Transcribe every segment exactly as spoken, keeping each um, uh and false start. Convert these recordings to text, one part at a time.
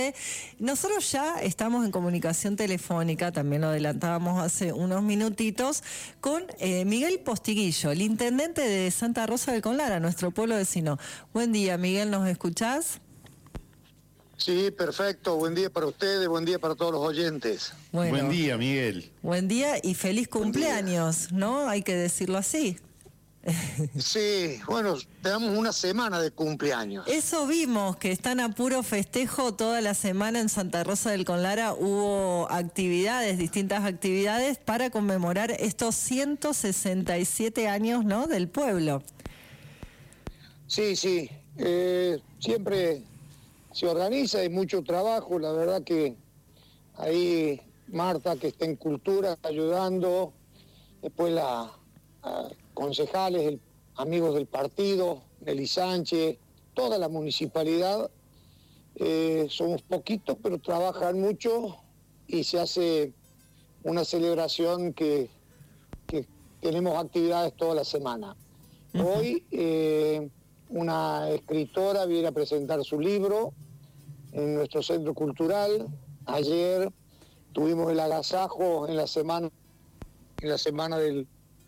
Nosotros ya estamos en comunicación telefónica, también lo adelantábamos hace unos minutitos, con eh, Miguel Postiguillo, el intendente de Santa Rosa del Conlara, nuestro pueblo vecino. Buen día, Miguel, ¿nos escuchás? Sí, perfecto. Buen día para ustedes, buen día para todos los oyentes. Bueno, buen día, Miguel. Buen día y feliz cumpleaños, ¿no? Hay que decirlo así. Sí, bueno, tenemos una semana de cumpleaños. Eso vimos, que están a puro festejo toda la semana en Santa Rosa del Conlara. Hubo actividades, distintas actividades para conmemorar estos ciento sesenta y siete años, ¿no?, del pueblo. Sí, sí, eh, siempre se organiza, hay mucho trabajo, la verdad que ahí Marta, que está en cultura, ayudando, después la... a concejales, el, amigos del partido, Nelly Sánchez, toda la municipalidad, eh, somos poquitos, pero trabajan mucho y se hace una celebración que, que tenemos actividades toda la semana. Uh-huh. Hoy eh, una escritora viene a presentar su libro en nuestro centro cultural. Ayer tuvimos el agasajo en la semana, en la semana del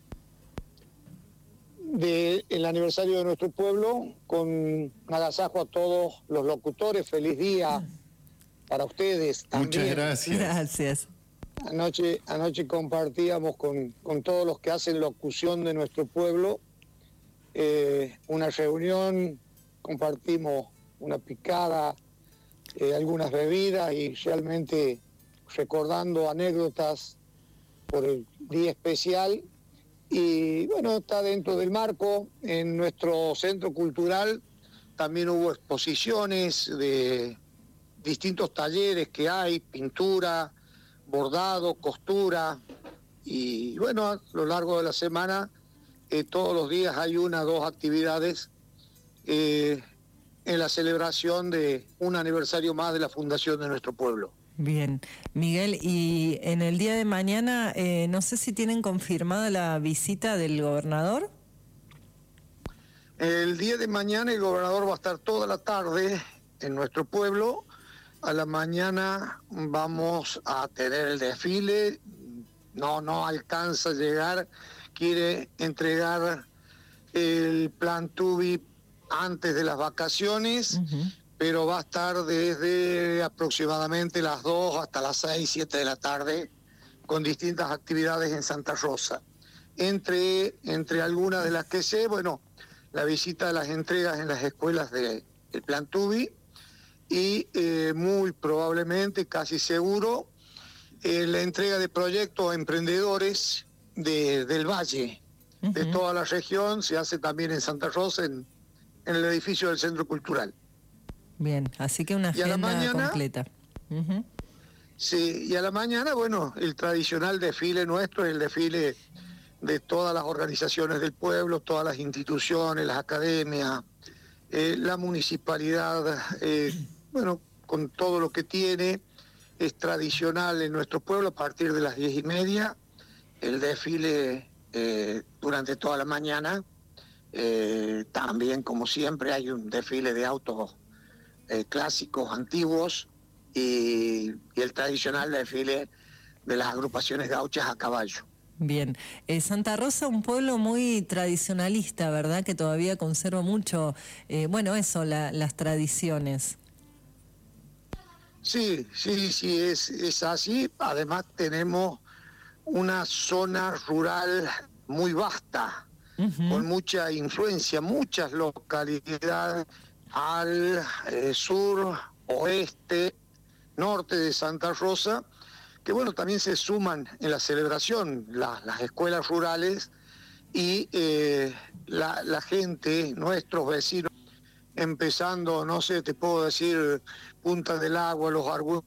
del aniversario de nuestro pueblo, con un agasajo a todos los locutores. Feliz día para ustedes también. Muchas gracias. Gracias. Anoche, anoche compartíamos con, con todos los que hacen locución de nuestro pueblo eh, una reunión, compartimos una picada, eh, algunas bebidas y realmente recordando anécdotas por el día especial. Y bueno, está dentro del marco. En nuestro centro cultural también hubo exposiciones de distintos talleres que hay, pintura, bordado, costura, y bueno, a lo largo de la semana eh, todos los días hay una o dos actividades eh, en la celebración de un aniversario más de la fundación de nuestro pueblo. Bien, Miguel, y en el día de mañana, eh, no sé si tienen confirmada la visita del gobernador. El día de mañana el gobernador va a estar toda la tarde en nuestro pueblo. A la mañana vamos a tener el desfile. No, no alcanza a llegar. Quiere entregar el plan Tubi antes de las vacaciones. Uh-huh. Pero va a estar desde aproximadamente las dos hasta las seis, siete de la tarde con distintas actividades en Santa Rosa. Entre, entre algunas de las que sé, bueno, la visita de las entregas en las escuelas del Plan Tubi y eh, muy probablemente, casi seguro, eh, la entrega de proyectos a emprendedores de, del Valle, uh-huh. de toda la región. Se hace también en Santa Rosa, en, en el edificio del Centro Cultural. Bien, así que una agenda mañana, completa. Uh-huh. Sí, y a la mañana, bueno, el tradicional desfile nuestro, el desfile de todas las organizaciones del pueblo, todas las instituciones, las academias, eh, la municipalidad, eh, bueno, con todo lo que tiene, es tradicional en nuestro pueblo a partir de las diez y media, el desfile eh, durante toda la mañana, eh, también como siempre hay un desfile de autos Eh, clásicos, antiguos, y, y el tradicional desfile de las agrupaciones gauchas a caballo. Bien, eh, Santa Rosa, un pueblo muy tradicionalista, ¿verdad? Que todavía conserva mucho, eh, bueno, eso, la, las tradiciones. Sí, sí, sí, es, es así. Además tenemos una zona rural muy vasta, uh-huh. con mucha influencia, muchas localidades al eh, sur, oeste, norte de Santa Rosa, que bueno, también se suman en la celebración la, las escuelas rurales y eh, la, la gente, nuestros vecinos, empezando, no sé, te puedo decir, Punta del Agua, los Argüelles,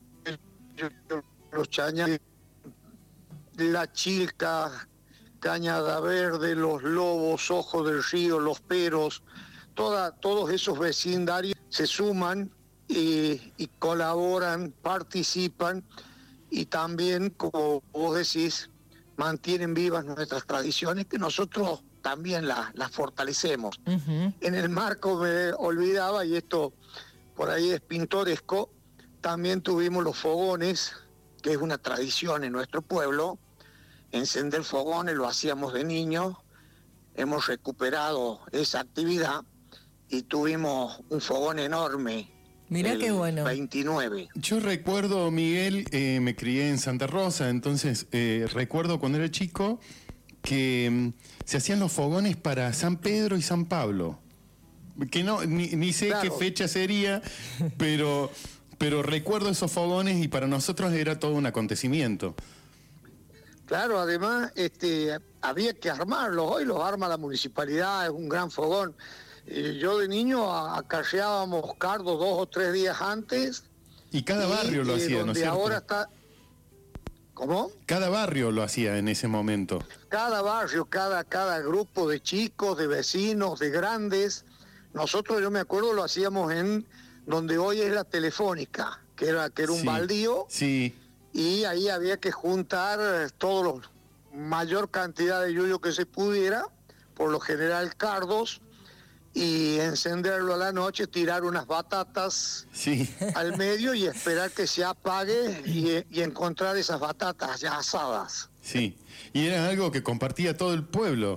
los Chañares, la Chilca, Cañada Verde, los Lobos, Ojos del Río, los Peros. Toda, todos esos vecindarios se suman y, y colaboran, participan y también, como vos decís, mantienen vivas nuestras tradiciones que nosotros también las, las fortalecemos. Uh-huh. En el marco, me olvidaba, y esto por ahí es pintoresco, también tuvimos los fogones, que es una tradición en nuestro pueblo. Encender fogones lo hacíamos de niños. Hemos recuperado esa actividad y tuvimos un fogón enorme. Mirá qué bueno. veintinueve. Yo recuerdo, Miguel, eh, me crié en Santa Rosa, entonces eh, recuerdo cuando era chico que mm, se hacían los fogones para San Pedro y San Pablo. Que no, ni, ni sé Claro. qué fecha sería, pero, pero recuerdo esos fogones y para nosotros era todo un acontecimiento. Claro, además este, había que armarlos. Hoy los arma la municipalidad, es un gran fogón. Eh, yo de niño a- acarreábamos cardos dos o tres días antes. Y cada barrio lo eh, hacía, ¿no es donde cierto? ahora está... ¿Cómo? Cada barrio lo hacía en ese momento. Cada barrio, cada, cada grupo de chicos, de vecinos, de grandes. Nosotros, yo me acuerdo, lo hacíamos en donde hoy es la Telefónica, que era, que era un Sí, baldío, Sí, y ahí había que juntar eh, todos los mayor cantidad de yuyo que se pudiera, por lo general cardos, y encenderlo a la noche, tirar unas batatas sí. al medio y esperar que se apague y, y encontrar esas batatas ya asadas. Sí, y era algo que compartía todo el pueblo.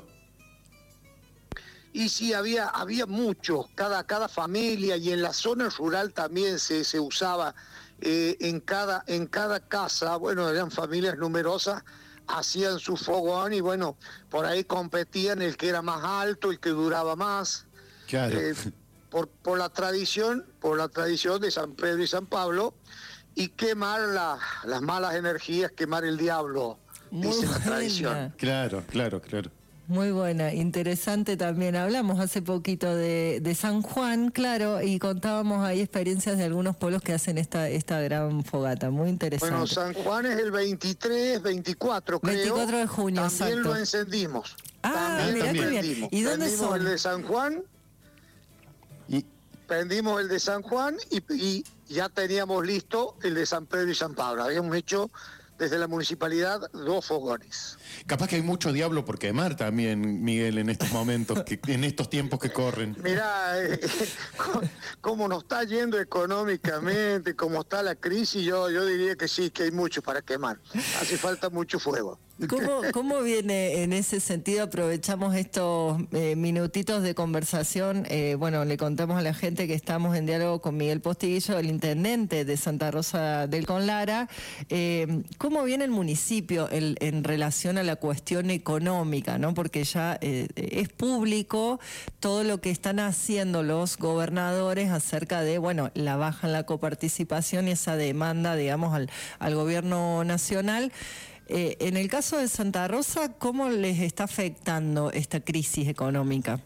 Y sí, había, había muchos, cada, cada familia, y en la zona rural también se, se usaba, eh, en, cada, en cada casa, bueno, eran familias numerosas, hacían su fogón y bueno, por ahí competían el que era más alto, el que duraba más. Claro. Eh, por, por la tradición, por la tradición de San Pedro y San Pablo, y quemar la- las malas energías, quemar el diablo, Muy dice la buena. tradición. Claro, claro, claro. Muy buena, interesante también. Hablamos hace poquito de, de San Juan, claro, y contábamos ahí experiencias de algunos pueblos que hacen esta, esta gran fogata. Muy interesante. Bueno, San Juan es el veintitrés, veinticuatro, creo. veinticuatro de junio, También exacto. lo encendimos. Ah, También mirá lo qué bien. prendimos. ¿Y dónde Prendimos son? el de San Juan, Y, prendimos el de San Juan y, y ya teníamos listo el de San Pedro y San Pablo. Habíamos hecho desde la municipalidad dos fogones. capaz que hay mucho diablo por quemar también, Miguel, en estos momentos, que, en estos tiempos que corren. Mirá, eh, cómo nos está yendo económicamente, cómo está la crisis, yo, yo diría que sí, que hay mucho para quemar. Hace falta mucho fuego. ¿Cómo, ¿Cómo viene en ese sentido? Aprovechamos estos eh, minutitos de conversación. Eh, bueno, le contamos a la gente que estamos en diálogo con Miguel Postiguillo, el intendente de Santa Rosa del Conlara. Eh, ¿Cómo viene el municipio en, en relación a la cuestión económica, ¿no? Porque ya eh, es público todo lo que están haciendo los gobernadores acerca de, bueno, la baja en la coparticipación y esa demanda, digamos, al, al gobierno nacional. Eh, en el caso de Santa Rosa, ¿cómo les está afectando esta crisis económica?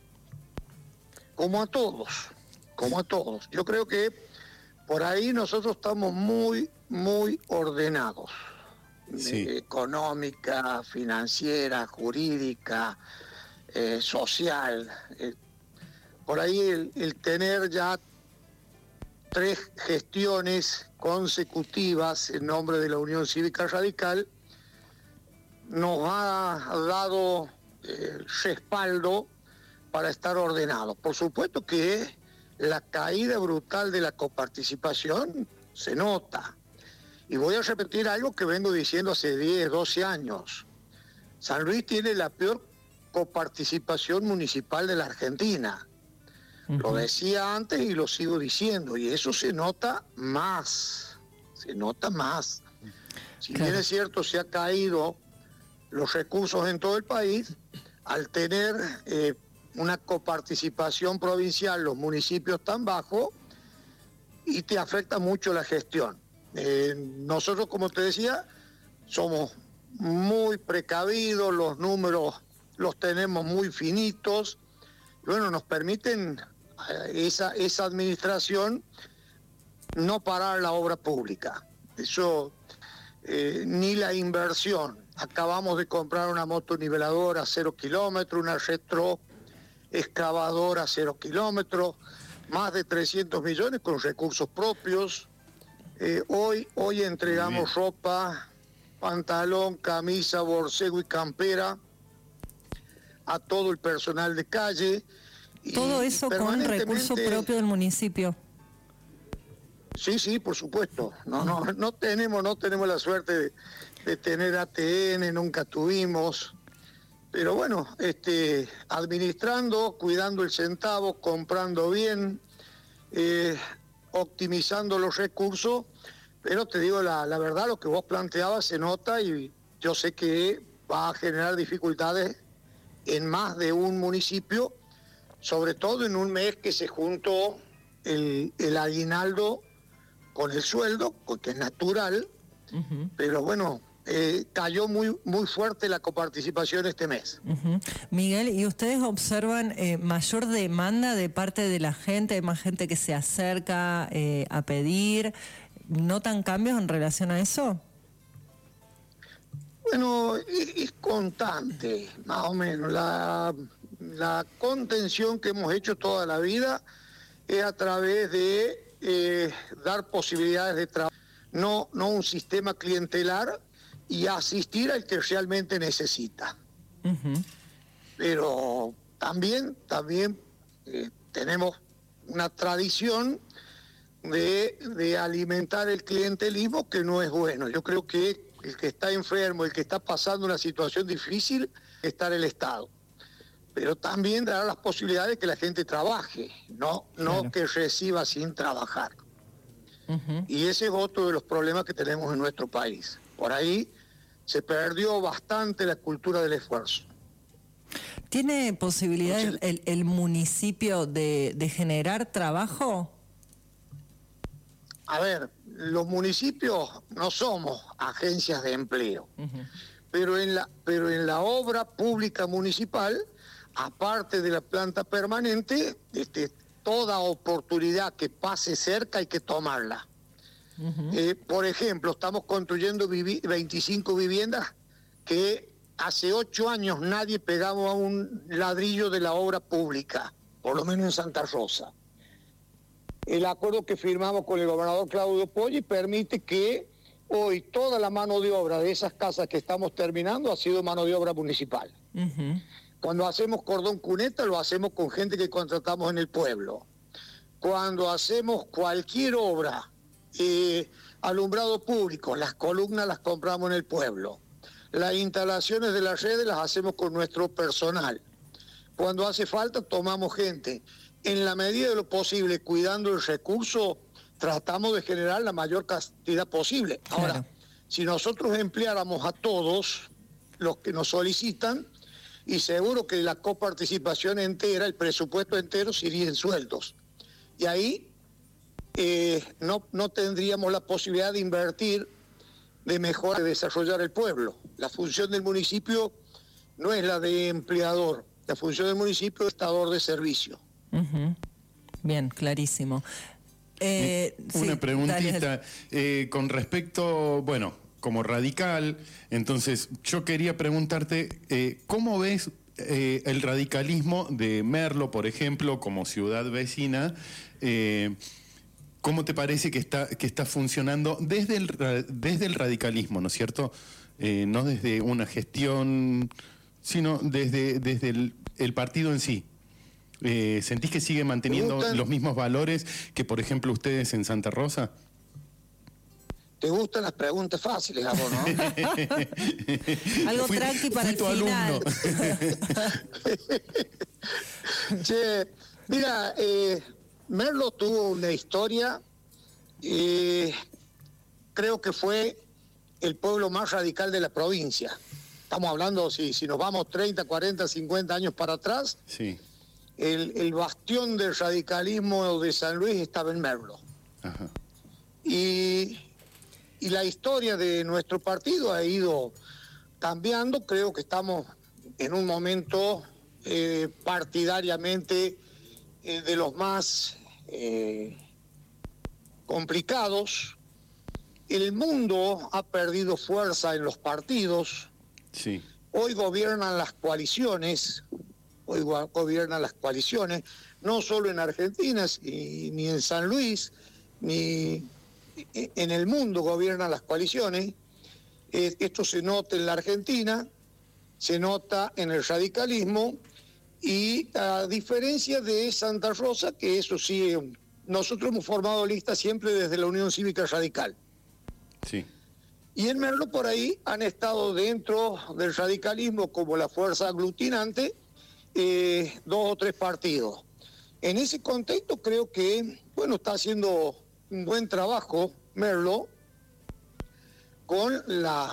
Como a todos, como a todos. Yo creo que por ahí nosotros estamos muy, muy ordenados. Sí. Eh, económica, financiera, jurídica, eh, social. Eh, por ahí el, el tener ya tres gestiones consecutivas en nombre de la Unión Cívica Radical nos ha dado eh, respaldo para estar ordenados. Por supuesto que la caída brutal de la coparticipación se nota. Y voy a repetir algo que vengo diciendo hace diez, doce años. San Luis tiene la peor coparticipación municipal de la Argentina. Uh-huh. Lo decía antes y lo sigo diciendo, y eso se nota más, se nota más. Si claro. bien es cierto, se ha caído los recursos en todo el país, al tener eh, una coparticipación provincial, los municipios tan bajos, y te afecta mucho la gestión. Eh, nosotros, como te decía, somos muy precavidos, los números los tenemos muy finitos, bueno, nos permiten eh, esa, esa administración no parar la obra pública. Eso, eh, ni la inversión. Acabamos de comprar una motoniveladora a cero kilómetros, una retroexcavadora a cero kilómetros, más de trescientos millones con recursos propios. Eh, hoy, hoy entregamos ropa, pantalón, camisa, borcego y campera a todo el personal de calle. Todo eso con recursos propios del municipio. Sí, sí, por supuesto. No, no, no tenemos, no tenemos la suerte de, de tener A T N, nunca tuvimos. Pero bueno, este, administrando, cuidando el centavo, comprando bien, eh, optimizando los recursos. Pero te digo la, la verdad, lo que vos planteabas se nota y yo sé que va a generar dificultades en más de un municipio, sobre todo en un mes que se juntó el, el aguinaldo con el sueldo, que es natural, uh-huh. Pero bueno, eh, cayó muy, muy fuerte la coparticipación este mes. Uh-huh. Miguel, ¿y ustedes observan eh, mayor demanda de parte de la gente, hay más gente que se acerca eh, a pedir? ¿Notan cambios en relación a eso? Bueno, es, es constante, más o menos. La, la contención que hemos hecho toda la vida es a través de eh, dar posibilidades de trabajo, no, no un sistema clientelar, y asistir al que realmente necesita. Uh-huh. Pero también, también eh, tenemos una tradición de, de alimentar el clientelismo que no es bueno. Yo creo que el que está enfermo, el que está pasando una situación difícil, está en el Estado. Pero también dará las posibilidades de que la gente trabaje, no, no claro. que reciba sin trabajar. Uh-huh. Y ese es otro de los problemas que tenemos en nuestro país. Por ahí se perdió bastante la cultura del esfuerzo. ¿Tiene posibilidades el, el municipio de, de generar trabajo? A ver, los municipios no somos agencias de empleo, uh-huh. pero, en la, pero en la obra pública municipal, aparte de la planta permanente, este, toda oportunidad que pase cerca hay que tomarla. Uh-huh. Eh, por ejemplo, estamos construyendo vivi- veinticinco viviendas que hace ocho años nadie pegaba un ladrillo de la obra pública, por lo menos en Santa Rosa. El acuerdo que firmamos con el gobernador Claudio Poggi permite que hoy toda la mano de obra de esas casas que estamos terminando ha sido mano de obra municipal. Uh-huh. Cuando hacemos cordón cuneta lo hacemos con gente que contratamos en el pueblo. Cuando hacemos cualquier obra, eh, alumbrado público, las columnas las compramos en el pueblo. Las instalaciones de las redes las hacemos con nuestro personal. Cuando hace falta tomamos gente. En la medida de lo posible, cuidando el recurso, tratamos de generar la mayor cantidad posible. Ahora, claro. Si nosotros empleáramos a todos los que nos solicitan, y seguro que la coparticipación entera, el presupuesto entero, se iría en sueldos. Y ahí eh, no, no tendríamos la posibilidad de invertir, de mejorar, de desarrollar el pueblo. La función del municipio no es la de empleador, la función del municipio es prestador de servicio. Uh-huh. Bien, clarísimo. Eh, Una sí, preguntita eh, con respecto, bueno, como radical, entonces yo quería preguntarte, eh, ¿cómo ves eh, el radicalismo de Merlo, por ejemplo, como ciudad vecina? Eh, ¿Cómo te parece que está, que está funcionando desde el, desde el radicalismo, ¿no es cierto? Eh, no desde una gestión, sino desde, desde el, el partido en sí. Eh, ¿Sentís que sigue manteniendo los mismos valores que, por ejemplo, ustedes en Santa Rosa? Te gustan las preguntas fáciles, amor, ¿no? Algo fui, tranqui para fui el final. Che, mira, eh, Merlo tuvo una historia, eh, creo que fue el pueblo más radical de la provincia. Estamos hablando, si, si nos vamos treinta, cuarenta, cincuenta años para atrás, sí. el, el bastión del radicalismo de San Luis estaba en Merlo. Ajá. Y, y la historia de nuestro partido ha ido cambiando. Creo que estamos en un momento eh, partidariamente eh, de los más eh, complicados. El mundo ha perdido fuerza en los partidos. Sí. Hoy gobiernan las coaliciones, hoy gobiernan las coaliciones, no solo en Argentina, ni en San Luis, ni en el mundo gobiernan las coaliciones. Esto se nota en la Argentina, se nota en el radicalismo, y a diferencia de Santa Rosa, que eso sí es un, nosotros hemos formado listas siempre desde la Unión Cívica Radical. Sí. Y en Merlo por ahí han estado dentro del radicalismo como la fuerza aglutinante eh, dos o tres partidos. En ese contexto creo que, bueno, está haciendo un buen trabajo Merlo con las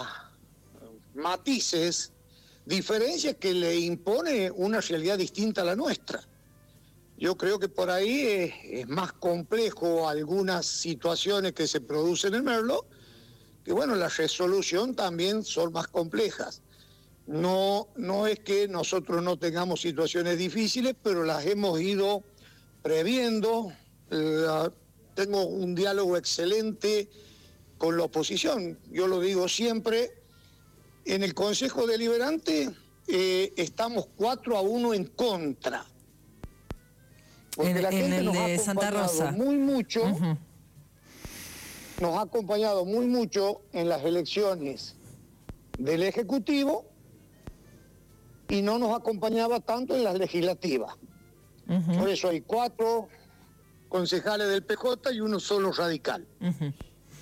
matices, diferencias que le impone una realidad distinta a la nuestra. Yo creo que por ahí es, es más complejo algunas situaciones que se producen en Merlo, que bueno, la resolución también son más complejas. No, no es que nosotros no tengamos situaciones difíciles, pero las hemos ido previendo. La, tengo un diálogo excelente con la oposición. Yo lo digo siempre, en el Consejo Deliberante eh, estamos cuatro a uno en contra. Porque en, la en gente el nos de ha Santa Rosa. muy mucho, Uh-huh. nos ha acompañado muy mucho en las elecciones del Ejecutivo y no nos acompañaba tanto en las legislativas. Uh-huh. Por eso hay cuatro concejales del P J y uno solo radical. Uh-huh.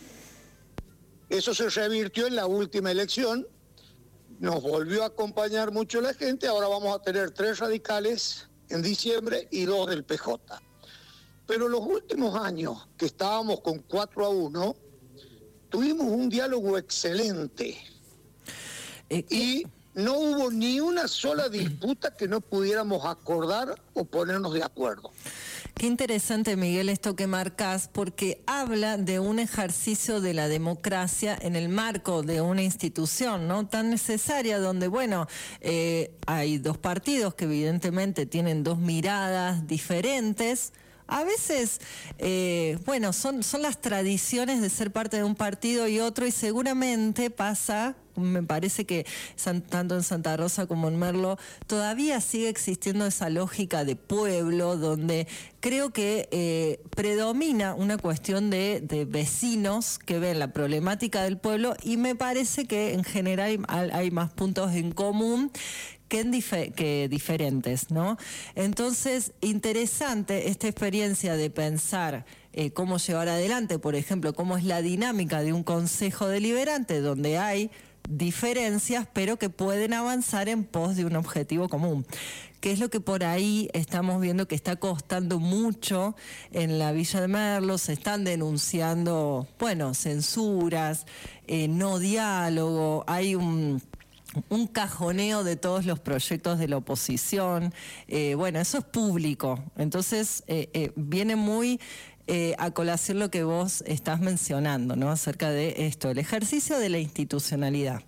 Eso se revirtió en la última elección, nos volvió a acompañar mucho la gente, ahora vamos a tener tres radicales en diciembre y dos del P J. Pero los últimos años que estábamos con cuatro a uno, tuvimos un diálogo excelente. Eh, y no hubo ni una sola disputa que no pudiéramos acordar o ponernos de acuerdo. Qué interesante, Miguel, esto que marcas, porque habla de un ejercicio de la democracia en el marco de una institución, ¿no?, tan necesaria, donde, bueno, eh, hay dos partidos que evidentemente tienen dos miradas diferentes. A veces, eh, bueno, son, son las tradiciones de ser parte de un partido y otro, y seguramente pasa, me parece que san, tanto en Santa Rosa como en Merlo, todavía sigue existiendo esa lógica de pueblo, donde creo que eh, predomina una cuestión de, de vecinos que ven la problemática del pueblo, y me parece que en general hay, hay más puntos en común Que, en dife- que diferentes, ¿no? Entonces, interesante esta experiencia de pensar eh, cómo llevar adelante, por ejemplo, cómo es la dinámica de un consejo deliberante donde hay diferencias, pero que pueden avanzar en pos de un objetivo común, que es lo que por ahí estamos viendo que está costando mucho en la Villa de Merlo. Se están denunciando, bueno, censuras, eh, no diálogo, hay un... un cajoneo de todos los proyectos de la oposición. Eh, bueno, eso es público. Entonces, eh, eh, viene muy eh, a colación lo que vos estás mencionando, ¿no?, acerca de esto, el ejercicio de la institucionalidad.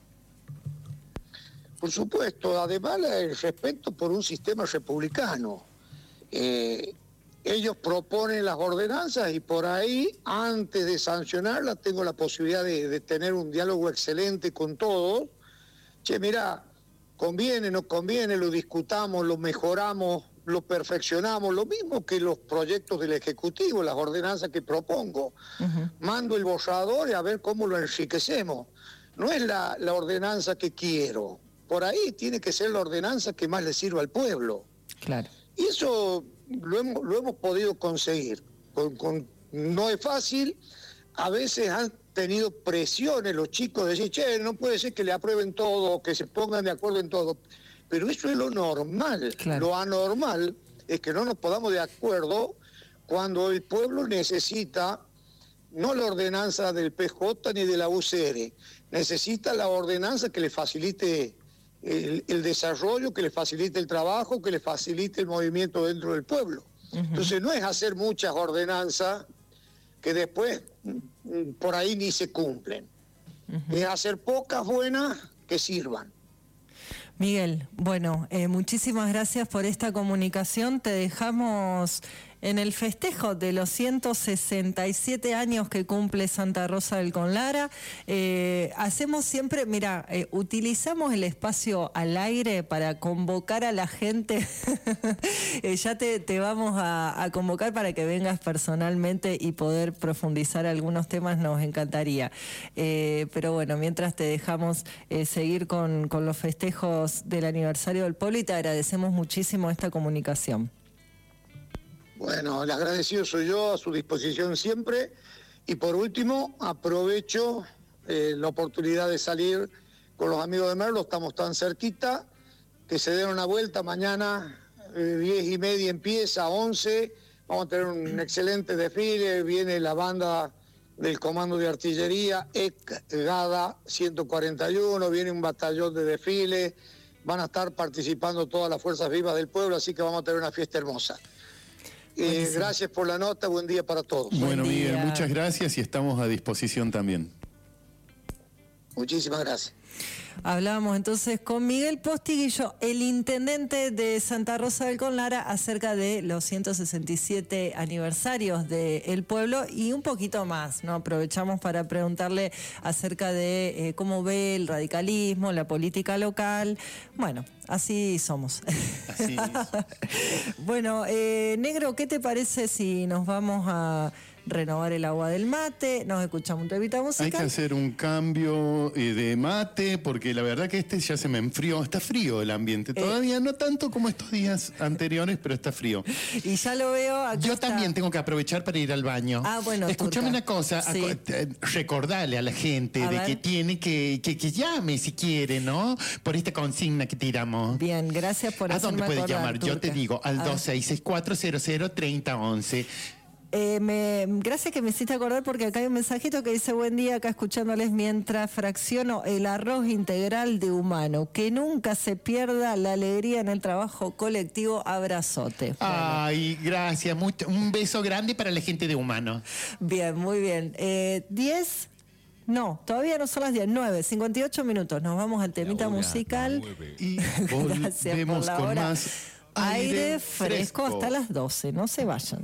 Por supuesto, además el respeto por un sistema republicano. Eh, ellos proponen las ordenanzas y por ahí, antes de sancionarlas, tengo la posibilidad de, de tener un diálogo excelente con todos. Che, mirá, conviene, no conviene, lo discutamos, lo mejoramos, lo perfeccionamos, lo mismo que los proyectos del Ejecutivo, las ordenanzas que propongo. Uh-huh. Mando el borrador y a ver cómo lo enriquecemos. No es la, la ordenanza que quiero, por ahí tiene que ser la ordenanza que más le sirva al pueblo. Claro. Y eso lo hemos, lo hemos podido conseguir. Con, con, no es fácil, a veces han tenido presiones los chicos de decir, che, no puede ser que le aprueben todo, que se pongan de acuerdo en todo. Pero eso es lo normal. Claro. Lo anormal es que no nos podamos de acuerdo cuando el pueblo necesita no la ordenanza del P J ni de la U C R, necesita la ordenanza que le facilite el, el desarrollo, que le facilite el trabajo, que le facilite el movimiento dentro del pueblo. Uh-huh. Entonces no es hacer muchas ordenanzas que después por ahí ni se cumplen. Uh-huh. Es hacer pocas buenas que sirvan. Miguel, bueno, eh, muchísimas gracias por esta comunicación. Te dejamos en el festejo de los ciento sesenta y siete años que cumple Santa Rosa del Conlara. Eh, hacemos siempre, mira, eh, utilizamos el espacio al aire para convocar a la gente. eh, ya te, te vamos a, a convocar para que vengas personalmente y poder profundizar algunos temas, nos encantaría. Eh, pero bueno, mientras te dejamos eh, seguir con, con los festejos del aniversario del pueblo y te agradecemos muchísimo esta comunicación. Bueno, el agradecido soy yo, a su disposición siempre. Y por último, aprovecho eh, la oportunidad de salir con los amigos de Merlo, estamos tan cerquita, que se den una vuelta mañana, eh, diez y media empieza, once, vamos a tener un excelente desfile, viene la banda del Comando de Artillería, E C Gada ciento cuarenta y uno, viene un batallón de desfile, van a estar participando todas las fuerzas vivas del pueblo, así que vamos a tener una fiesta hermosa. Eh, gracias por la nota, buen día para todos. Bueno, Miguel, muchas gracias y estamos a disposición también. Muchísimas gracias. Hablábamos entonces con Miguel Postiguillo, el intendente de Santa Rosa del Conlara, acerca de los ciento sesenta y siete aniversarios del pueblo y un poquito más, ¿no? Aprovechamos para preguntarle acerca de eh, cómo ve el radicalismo, la política local. Bueno, así somos. Así es. Bueno, eh, Negro, ¿qué te parece si nos vamos a renovar el agua del mate? Nos escuchamos un temita musical. Hay que hacer un cambio eh, de mate, porque la verdad que este ya se me enfrió. Está frío el ambiente. Todavía eh, no tanto como estos días anteriores, pero está frío. Y ya lo veo. Yo está... también tengo que aprovechar para ir al baño. Ah, bueno. Escúchame una cosa. Sí. Recordarle a la gente a de ver. que tiene que, que, que llame si quiere, ¿no? Por esta consigna que tiramos. Bien, gracias por hacerme acordar. ¿A dónde puede llamar? Turca. Yo te digo, al dos seis seis cuatro cero cero tres cero uno uno. Eh, me, gracias que me hiciste acordar, porque acá hay un mensajito que dice: buen día, acá escuchándoles mientras fracciono el arroz integral de humano. Que nunca se pierda la alegría en el trabajo colectivo. Abrazote. Ay, bueno. Gracias. Mucho, un beso grande para la gente de Humano. Bien, muy bien. Eh, diez... No, todavía no son las diez, nueve, cincuenta y ocho minutos. Nos vamos al temita hora, musical. Y volvemos con hora. más aire, aire fresco, fresco hasta las doce. No se vayan.